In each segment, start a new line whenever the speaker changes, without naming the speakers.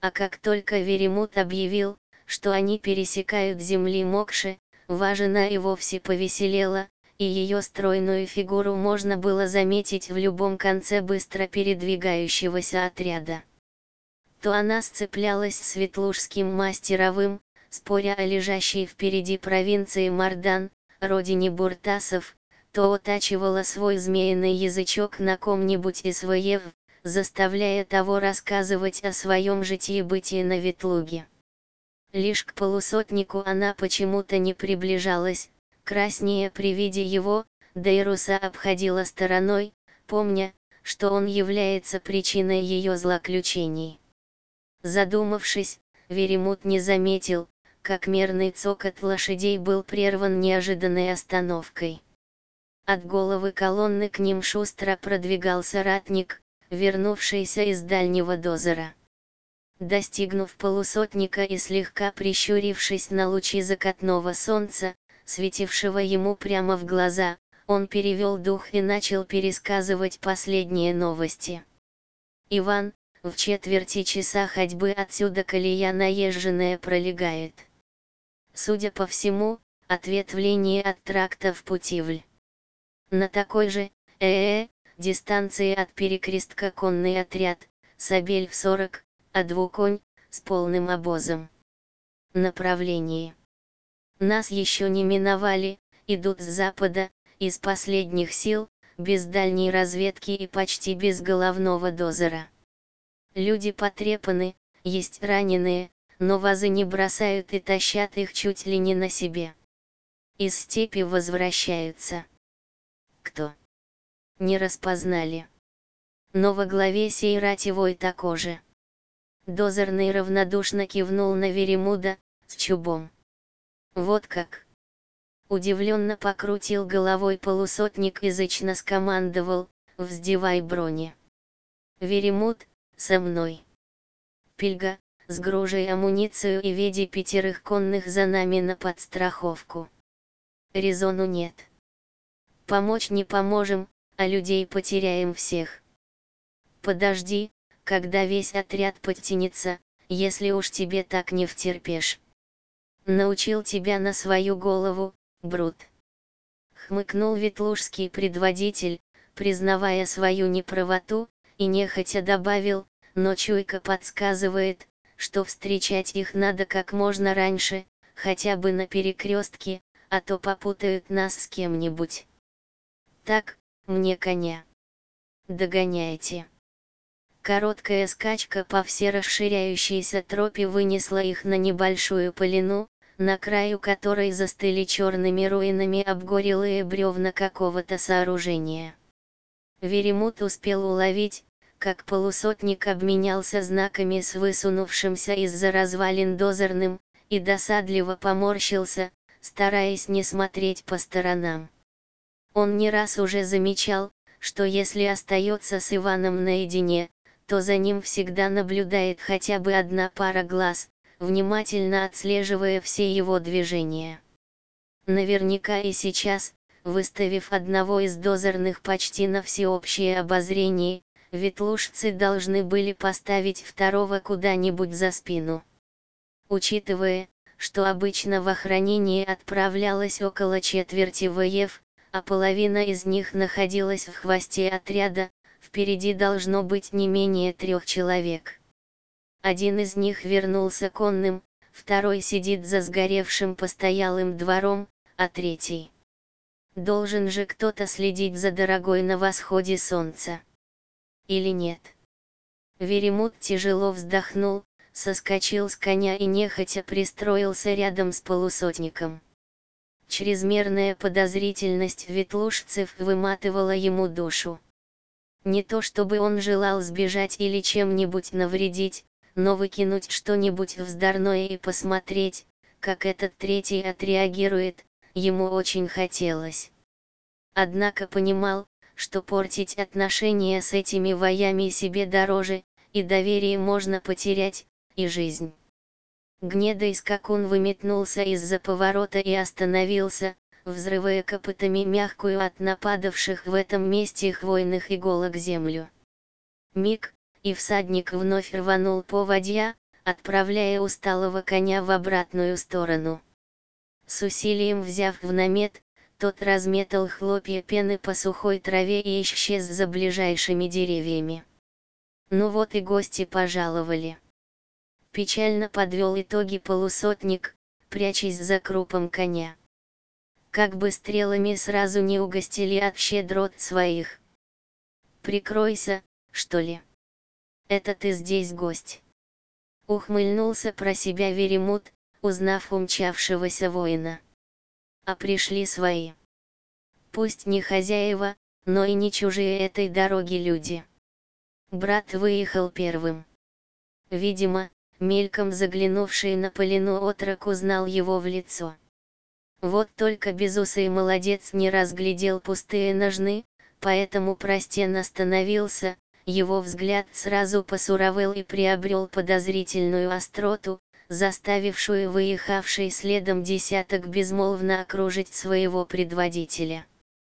а как только Веремут объявил, что они пересекают земли Мокши, Важина и вовсе повеселела, и ее стройную фигуру можно было заметить в любом конце быстро передвигающегося отряда. То она сцеплялась с ветлужским мастеровым, споря о лежащей впереди провинции Мардан, родине буртасов, то утачивала свой змеиный язычок на ком-нибудь из воев, заставляя того рассказывать о своем житии-бытии на Ветлуге. Лишь к полусотнику она почему-то не приближалась, краснея при виде его, Дейруса обходила стороной, помня, что он является причиной ее злоключений. Задумавшись, Веремут не заметил, как мерный цокот лошадей был прерван неожиданной остановкой. От головы колонны к ним шустро продвигался ратник, вернувшийся из дальнего дозора. Достигнув полусотника и слегка прищурившись на лучи закатного солнца, светившего ему прямо в глаза, он перевел дух и начал пересказывать последние новости. «Иван, в четверти часа ходьбы отсюда колея наезженная пролегает. Судя по всему, ответвление от тракта в Путивль. На такой же, дистанции от перекрестка конный отряд, сабель в 40, а двуконь, с полным обозом. Направлении. Нас еще не миновали, идут с запада, из последних сил, без дальней разведки и почти без головного дозора. Люди потрепаны, есть раненые, но вазы не бросают и тащат их чуть ли не на себе. Из степи возвращаются. Кто? Не распознали. Но во главе сей ратевой такой же. Дозорный равнодушно кивнул на Веремуда, с чубом. Вот как. Удивленно покрутил головой полусотник и зычно скомандовал: «Вздевай брони. Веремуд, со мной. Пильга, сгружай амуницию и веди 5 конных за нами на подстраховку. Резону нет. Помочь не поможем, а людей потеряем всех. Подожди, когда весь отряд подтянется, если уж тебе так не втерпешь. Научил тебя на свою голову, Брут». Хмыкнул ветлужский предводитель, признавая свою неправоту, и нехотя добавил: «Но чуйка подсказывает, что встречать их надо как можно раньше, хотя бы на перекрестке, а то попутают нас с кем-нибудь. Так, мне коня. Догоняйте». Короткая скачка по все расширяющейся тропе вынесла их на небольшую поляну, на краю которой застыли черными руинами обгорелые бревна какого-то сооружения. Веремут успел уловить, как полусотник обменялся знаками с высунувшимся из-за развалин дозорным, и досадливо поморщился, стараясь не смотреть по сторонам. Он не раз уже замечал, что если остается с Иваном наедине, то за ним всегда наблюдает хотя бы одна пара глаз, внимательно отслеживая все его движения. Наверняка и сейчас, выставив одного из дозорных почти на всеобщее обозрение, ветлужцы должны были поставить второго куда-нибудь за спину. Учитывая, что обычно в охранение отправлялось около четверти воев, а половина из них находилась в хвосте отряда, впереди должно быть не менее 3 человек. Один из них вернулся конным, второй сидит за сгоревшим постоялым двором, а третий. Должен же кто-то следить за дорогой на восходе солнца. Или нет? Веремут тяжело вздохнул, соскочил с коня и нехотя пристроился рядом с полусотником. Чрезмерная подозрительность ветлужцев выматывала ему душу. Не то чтобы он желал сбежать или чем-нибудь навредить, но выкинуть что-нибудь вздорное и посмотреть, как этот третий отреагирует, ему очень хотелось. Однако понимал, что портить отношения с этими воями себе дороже, и доверие можно потерять, и жизнь. Гнедый скакун выметнулся из-за поворота и остановился, взрывая копытами мягкую от нападавших в этом месте хвойных иголок землю. Миг, и всадник вновь рванул поводья, отправляя усталого коня в обратную сторону. С усилием взяв в намет, тот разметал хлопья пены по сухой траве и исчез за ближайшими деревьями. Ну вот и гости пожаловали. Печально подвел итоги полусотник, прячась за крупом коня. Как бы стрелами сразу не угостили от щедрот своих. Прикройся, что ли? Это ты здесь гость. Ухмыльнулся про себя Веремут, узнав умчавшегося воина. А пришли свои. Пусть не хозяева, но и не чужие этой дороги люди. Брат выехал первым. Видимо, мельком заглянувший на поляну отрок узнал его в лицо. Вот только безусый молодец не разглядел пустые ножны, поэтому Простен остановился, его взгляд сразу посуровел и приобрел подозрительную остроту, заставившую выехавший следом десяток безмолвно окружить своего предводителя.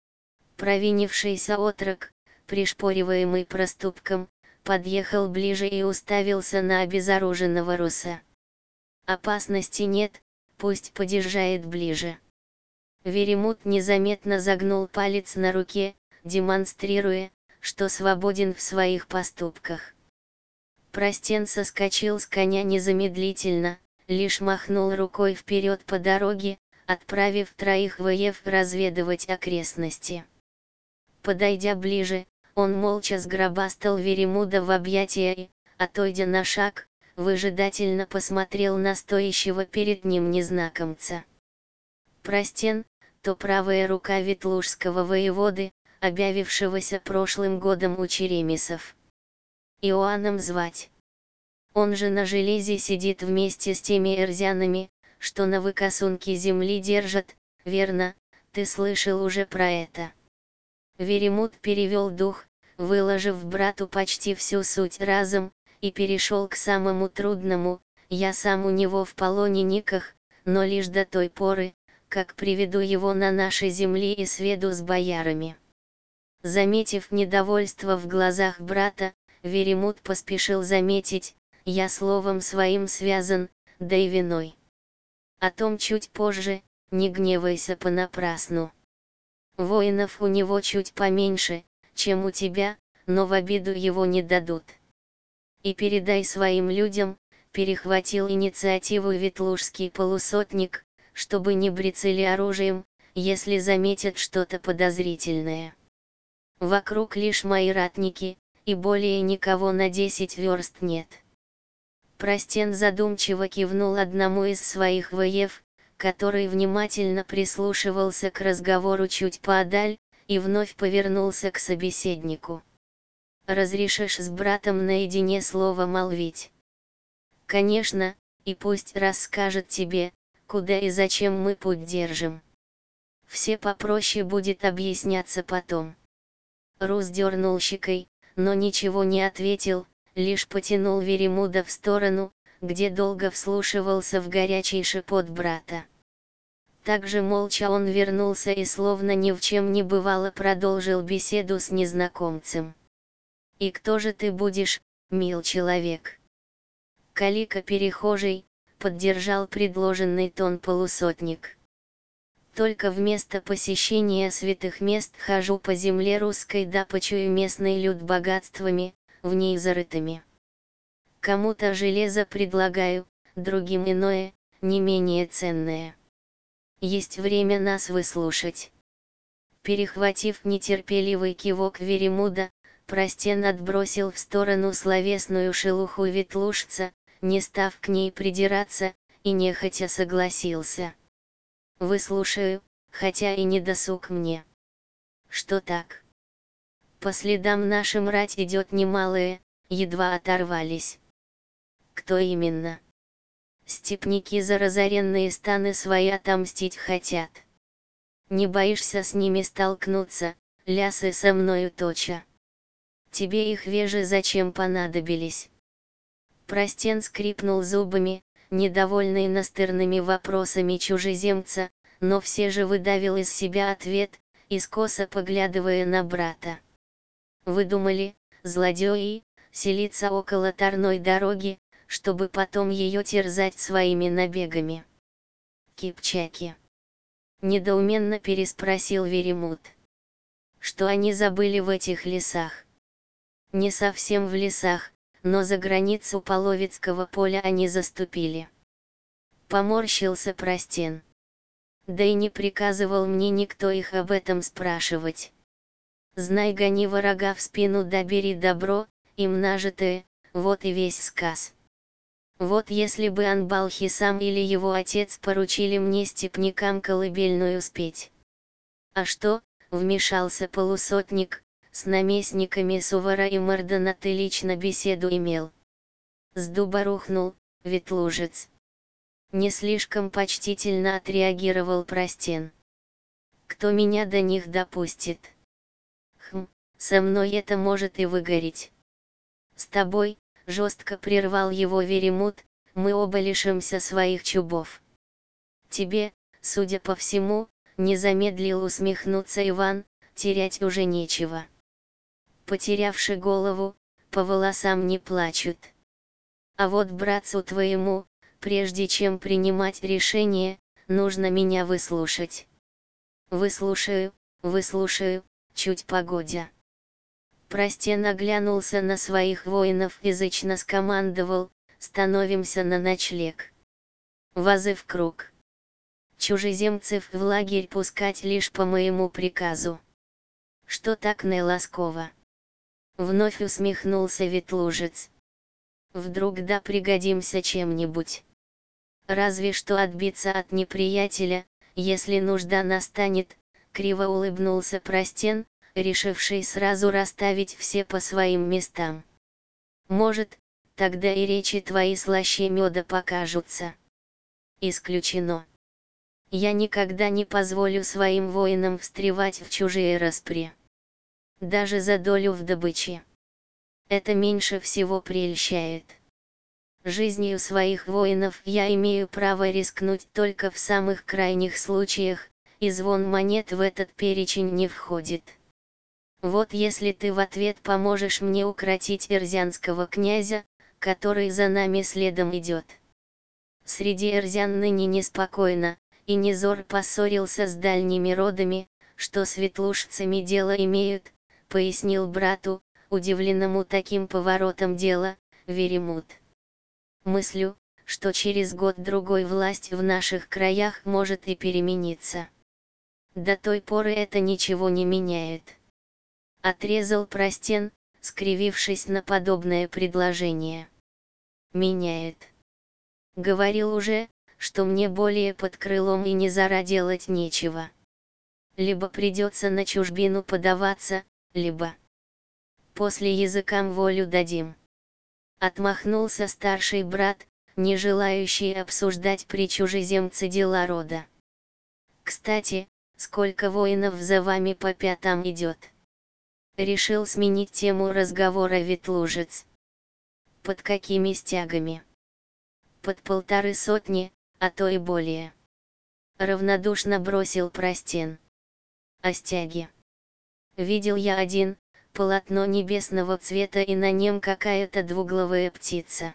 Провинившийся отрок, пришпориваемый проступком, подъехал ближе и уставился на обезоруженного руса. Опасности нет, пусть подъезжает ближе. Веремут незаметно загнул палец на руке, демонстрируя, что свободен в своих поступках. Простен соскочил с коня незамедлительно, лишь махнул рукой вперед по дороге, отправив троих воев разведывать окрестности. Подойдя ближе, он молча сгробастал Веремуда в объятия и, отойдя на шаг, выжидательно посмотрел на стоящего перед ним незнакомца. Простен, то правая рука ветлужского воеводы, объявившегося прошлым годом у черемисов. Иоанном звать. Он же на железе сидит вместе с теми эрзянами, что на выкосунке земли держат, верно, ты слышал уже про это. Веремут перевел дух, выложив брату почти всю суть разом, и перешел к самому трудному: я сам у него в полонениках, но лишь до той поры, как приведу его на наши земли и сведу с боярами. Заметив недовольство в глазах брата, Веремут поспешил заметить: я словом своим связан, да и виной. О том чуть позже, не гневайся понапрасну. Воинов у него чуть поменьше, чем у тебя, но в обиду его не дадут. И передай своим людям, перехватил инициативу ветлужский полусотник, чтобы не брецали оружием, если заметят что-то подозрительное. Вокруг лишь мои ратники, и более никого на 10 верст нет. Простен задумчиво кивнул одному из своих воев, который внимательно прислушивался к разговору чуть поодаль, и вновь повернулся к собеседнику. «Разрешишь с братом наедине слово молвить?» «Конечно, и пусть расскажет тебе, куда и зачем мы путь держим. Все попроще будет объясняться потом». Рус дернул щекой, но ничего не ответил, лишь потянул Веремуда в сторону, где долго вслушивался в горячий шепот брата. Также молча он вернулся и словно ни в чем не бывало продолжил беседу с незнакомцем. «И кто же ты будешь, мил человек?» Калика перехожий, поддержал предложенный тон полусотник. «Только вместо посещения святых мест хожу по земле русской да почую местный люд богатствами, в ней зарытыми. Кому-то железо предлагаю, другим иное, не менее ценное. Есть время нас выслушать». Перехватив нетерпеливый кивок Веремуда, Простен отбросил в сторону словесную шелуху ветлужца, не став к ней придираться, и нехотя согласился. «Выслушаю, хотя и не досуг мне». «Что так?» «По следам нашим рать идет немалые, едва оторвались». «Кто именно?» «Степняки за разоренные станы свои отомстить хотят. Не боишься с ними столкнуться, лясы со мною точа? Тебе их вежи зачем понадобились?» Простен скрипнул зубами, недовольный настырными вопросами чужеземца, но все же выдавил из себя ответ, искоса поглядывая на брата. «Вы думали, злодеи, селиться около Тарной дороги, чтобы потом ее терзать своими набегами. Кипчаки. Недоуменно переспросил Веремут. Что они забыли в этих лесах? Не совсем в лесах, но за границу Половецкого поля они заступили. Поморщился Простен. Да и не приказывал мне никто их об этом спрашивать. Знай, гони врага в спину да бери добро, им нажитое, вот и весь сказ. Вот если бы Анбал-Хисам или его отец поручили мне степнякам колыбельную спеть. А что, вмешался полусотник, с наместниками Сувара и Мордана ты лично беседу имел. С дуба рухнул, ветлужец. Не слишком почтительно отреагировал Простен. Кто меня до них допустит? Со мной это может и выгореть. С тобой, жестко прервал его Веремут, мы оба лишимся своих чубов. Тебе, судя по всему, не замедлил усмехнуться Иван, терять уже нечего. Потерявши голову, по волосам не плачут. А вот братцу твоему, прежде чем принимать решение, нужно меня выслушать. Выслушаю, выслушаю, чуть погодя. Простен оглянулся на своих воинов и зычно скомандовал: становимся на ночлег. Вазы в круг. Чужеземцев в лагерь пускать лишь по моему приказу. Что так неласково? Вновь усмехнулся Ветлужец. Вдруг да пригодимся чем-нибудь. Разве что отбиться от неприятеля, если нужда настанет, криво улыбнулся Простен, решивший сразу расставить все по своим местам. Может, тогда и речи твои слаще меда покажутся. Исключено. Я никогда не позволю своим воинам встревать в чужие распри. Даже за долю в добыче. Это меньше всего прельщает. Жизнью своих воинов я имею право рискнуть только в самых крайних случаях, и звон монет в этот перечень не входит. Вот если ты в ответ поможешь мне укротить эрзянского князя, который за нами следом идет. Среди эрзян ныне неспокойно, и Низор поссорился с дальними родами, что с ветлужцами дело имеют, пояснил брату, удивленному таким поворотом дела, Веремут. Мыслю, что через год-другой власть в наших краях может и перемениться. До той поры это ничего не меняет. Отрезал Простен, скривившись на подобное предложение. Меняет. Говорил уже, что мне более под крылом и Низара делать нечего. Либо придется на чужбину подаваться, либо после языкам волю дадим. Отмахнулся старший брат, не желающий обсуждать при чужеземце дела рода. Кстати, сколько воинов за вами по пятам идет? Решил сменить тему разговора Ветлужец. Под какими стягами? Под 150, а то и более. Равнодушно бросил Простен. А стяги? Видел я один, полотно небесного цвета и на нем какая-то двуглавая птица.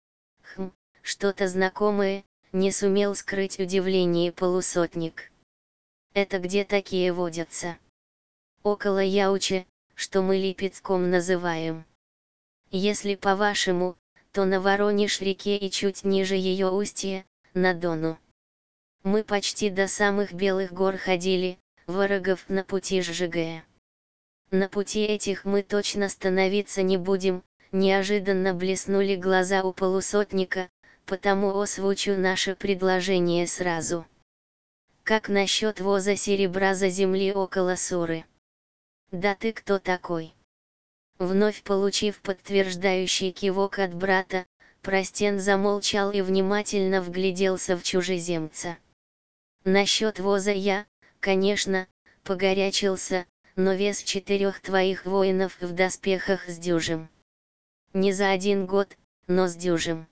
Что-то знакомое, не сумел скрыть удивление полусотник. Это где такие водятся? Около Яуча, что мы Липецком называем. Если по-вашему, то на Воронеж-реке и чуть ниже ее устья, на Дону. Мы почти до самых Белых гор ходили, ворогов на пути сжигая. На пути этих мы точно становиться не будем, неожиданно блеснули глаза у полусотника, потому озвучу наше предложение сразу. Как насчет воза серебра за земли около Суры? Да ты кто такой? Вновь получив подтверждающий кивок от брата, Простен замолчал и внимательно вгляделся в чужеземца. Насчет воза я, конечно, погорячился, но вес 4 твоих воинов в доспехах сдюжим. Не за 1 год, но сдюжим.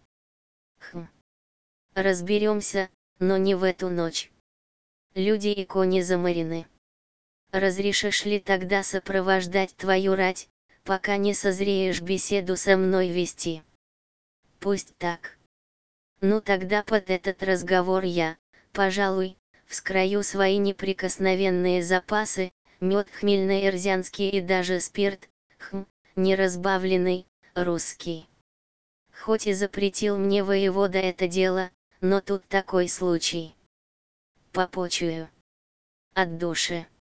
Разберемся, но не в эту ночь. Люди и кони заморены. Разрешишь ли тогда сопровождать твою рать, пока не созреешь беседу со мной вести? Пусть так. Ну тогда под этот разговор я, пожалуй, вскрою свои неприкосновенные запасы, мед хмельный эрзянский и даже спирт, неразбавленный, русский. Хоть и запретил мне воевода это дело, но тут такой случай. Попочую. От души.